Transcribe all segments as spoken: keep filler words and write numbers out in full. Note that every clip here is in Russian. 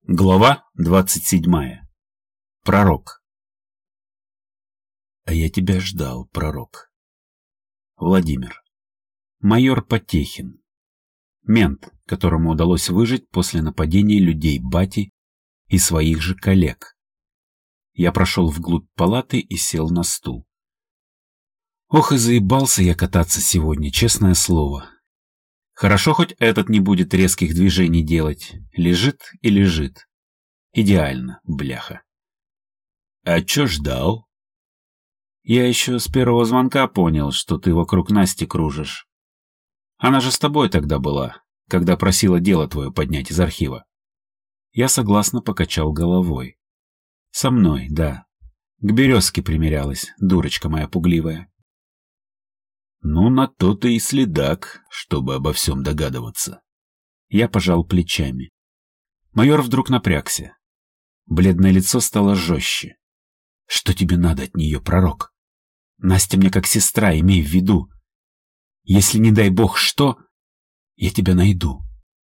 Глава двадцать седьмая. Пророк. А я тебя ждал, пророк. Владимир. Майор Потехин. Мент, которому удалось выжить после нападения людей Бати и своих же коллег. Я прошел вглубь палаты и сел на стул. Ох, и заебался я кататься сегодня, честное слово. Хорошо, хоть этот не будет резких движений делать. Лежит и лежит. Идеально, бляха. А чё ждал? Я еще с первого звонка понял, что ты вокруг Насти кружишь. Она же с тобой тогда была, когда просила дело твое поднять из архива. Я согласно покачал головой. Со мной, да. К березке примерялась, дурочка моя пугливая. Ну, на то ты и следак, чтобы обо всем догадываться. Я пожал плечами. Майор вдруг напрягся. Бледное лицо стало жестче. Что тебе надо от нее, пророк? Настя мне как сестра, имей в виду. Если не дай бог что, я тебя найду.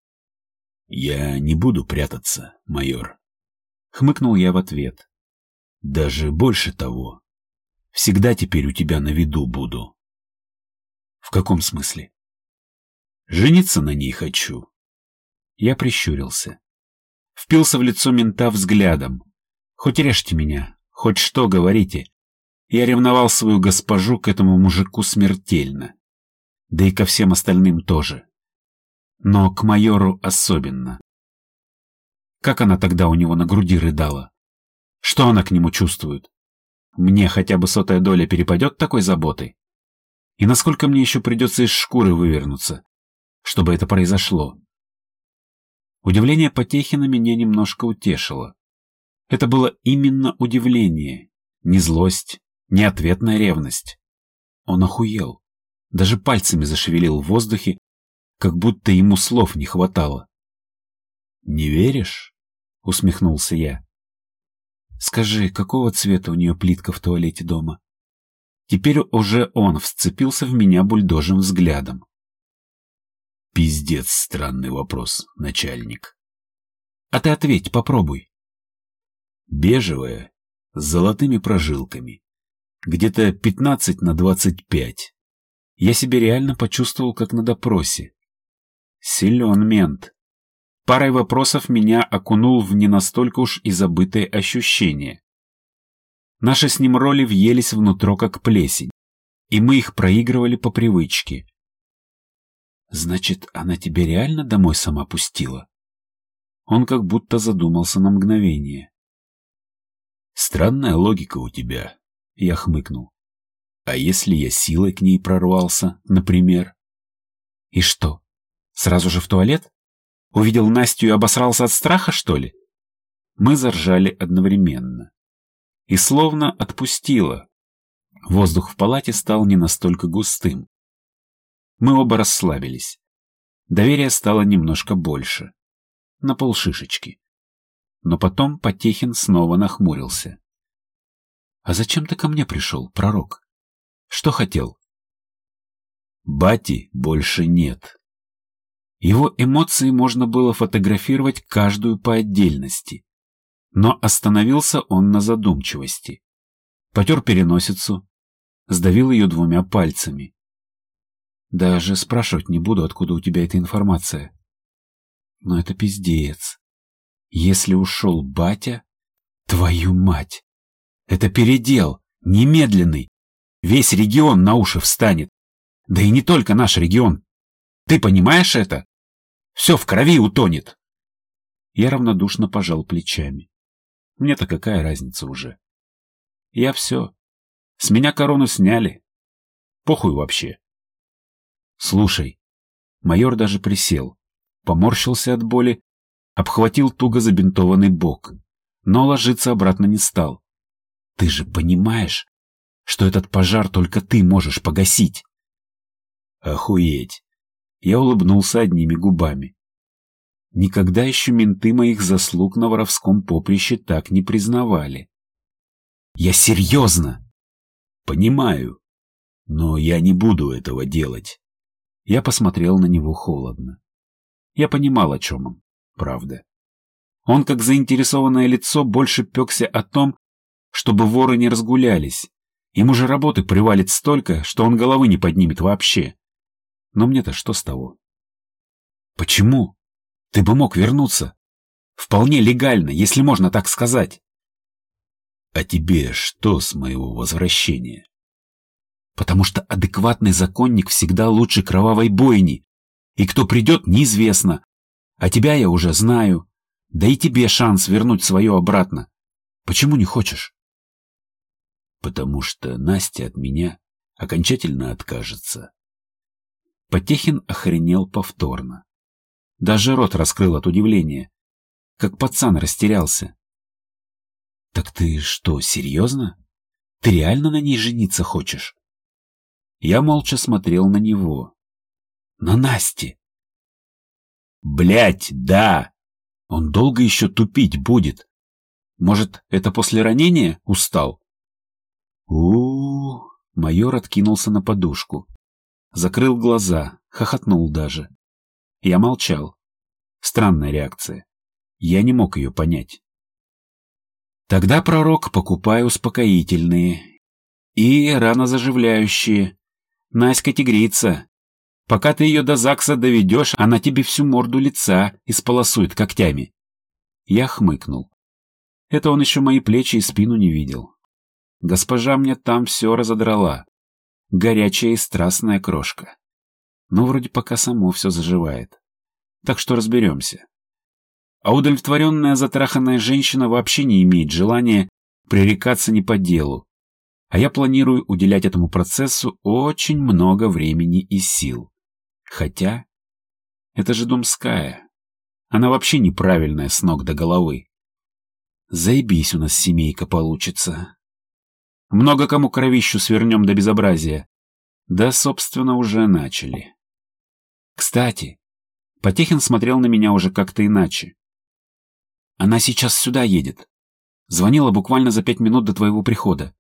Я не буду прятаться, майор. Хмыкнул я в ответ. Даже больше того. Всегда теперь у тебя на виду буду. В каком смысле? Жениться на ней хочу. Я прищурился. Впился в лицо мента взглядом. Хоть режьте меня, хоть что говорите. Я ревновал свою госпожу к этому мужику смертельно. Да и ко всем остальным тоже. Но к майору особенно. Как она тогда у него на груди рыдала? Что она к нему чувствует? Мне хотя бы сотая доля перепадет такой заботой? И насколько мне еще придется из шкуры вывернуться, чтобы это произошло? Удивление Потехина меня немножко утешило. Это было именно удивление, не злость, не ответная ревность. Он охуел, даже пальцами зашевелил в воздухе, как будто ему слов не хватало. «Не веришь?» — усмехнулся я. «Скажи, какого цвета у нее плитка в туалете дома?» Теперь уже он вцепился в меня бульдожим взглядом. Пиздец, странный вопрос, начальник. А ты ответь, попробуй. Бежевая, с золотыми прожилками. Где-то пятнадцать на двадцать пять. Я себя реально почувствовал, как на допросе. Силен мент. Парой вопросов меня окунул в не настолько уж и забытые ощущения. Наши с ним роли въелись внутрь, как плесень, и мы их проигрывали по привычке. Значит, она тебя реально домой сама пустила? Он как будто задумался на мгновение. Странная логика у тебя, я хмыкнул. А если я силой к ней прорвался, например? И что, сразу же в туалет? Увидел Настю и обосрался от страха, что ли? Мы заржали одновременно. И словно отпустило. Воздух в палате стал не настолько густым. Мы оба расслабились. Доверия стало немножко больше. На полшишечки. Но потом Потехин снова нахмурился. «А зачем ты ко мне пришел, пророк? Что хотел?» «Бати больше нет». Его эмоции можно было фотографировать каждую по отдельности. Но остановился он на задумчивости. Потер переносицу, сдавил ее двумя пальцами. Даже спрашивать не буду, откуда у тебя эта информация. Но это пиздец. Если ушел батя, твою мать! Это передел, немедленный. Весь регион на уши встанет. Да и не только наш регион. Ты понимаешь это? Все в крови утонет. Я равнодушно пожал плечами. Мне-то какая разница уже? Я все. С меня корону сняли. Похуй вообще. Слушай. Майор даже присел. Поморщился от боли. Обхватил туго забинтованный бок. Но ложиться обратно не стал. Ты же понимаешь, что этот пожар только ты можешь погасить? Охуеть. Я улыбнулся одними губами. Никогда еще менты моих заслуг на воровском поприще так не признавали. Я серьезно! Понимаю, но я не буду этого делать. Я посмотрел на него холодно. Я понимал, о чем он, правда. Он, как заинтересованное лицо, больше пекся о том, чтобы воры не разгулялись. Ему же работы привалит столько, что он головы не поднимет вообще. Но мне-то что с того? Почему? Ты бы мог вернуться. Вполне легально, если можно так сказать. А тебе что с моего возвращения? Потому что адекватный законник всегда лучше кровавой бойни. И кто придет, неизвестно. А тебя я уже знаю. Да и тебе шанс вернуть свое обратно. Почему не хочешь? Потому что Настя от меня окончательно откажется. Потехин охренел повторно. Даже рот раскрыл от удивления. Как пацан растерялся. Так ты что, серьезно? Ты реально на ней жениться хочешь? Я молча смотрел на него. На Насте. Блядь, да! Он долго еще тупить будет. Может, это после ранения устал? У-у-у, майор откинулся на подушку. Закрыл глаза, хохотнул даже. Я молчал. Странная реакция. Я не мог ее понять. Тогда, пророк, покупай успокоительные. И ранозаживляющие. Наська тигрица. Пока ты ее до ЗАГСа доведешь, она тебе всю морду лица исполосует когтями. Я хмыкнул. Это он еще мои плечи и спину не видел. Госпожа мне там все разодрала. Горячая и страстная крошка. Но вроде пока само все заживает. Так что разберемся. А удовлетворенная затраханная женщина вообще не имеет желания пререкаться не по делу. А я планирую уделять этому процессу очень много времени и сил. Хотя, это же Думская. Она вообще неправильная с ног до головы. Заебись у нас семейка получится. Много кому кровищу свернем до безобразия. Да, собственно, уже начали. Кстати, Потехин смотрел на меня уже как-то иначе. Она сейчас сюда едет. Звонила буквально за пять минут до твоего прихода.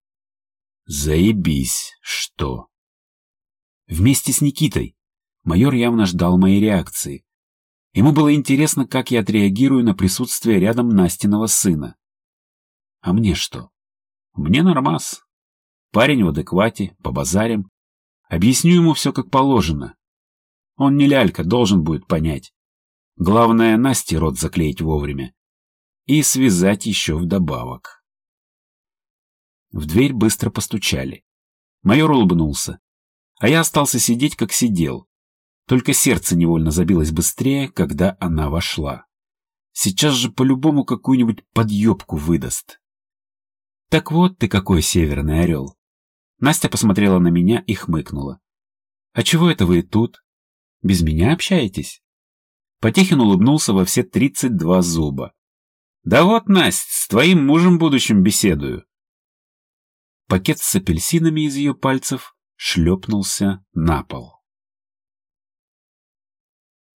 Заебись, что? Вместе с Никитой. Майор явно ждал моей реакции. Ему было интересно, как я отреагирую на присутствие рядом Настиного сына. А мне что? Мне нормас. Парень в адеквате, побазарим. Объясню ему все как положено. Он не лялька, должен будет понять. Главное, Насте рот заклеить вовремя. И связать еще вдобавок. В дверь быстро постучали. Майор улыбнулся. А я остался сидеть, как сидел. Только сердце невольно забилось быстрее, когда она вошла. Сейчас же по-любому какую-нибудь подъебку выдаст. Так вот ты какой северный орел. Настя посмотрела на меня и хмыкнула. А чего это вы тут? Без меня общаетесь? Потехин улыбнулся во все тридцать два зуба. Да вот, Насть, с твоим мужем будущим беседую. Пакет с апельсинами из ее пальцев шлепнулся на пол.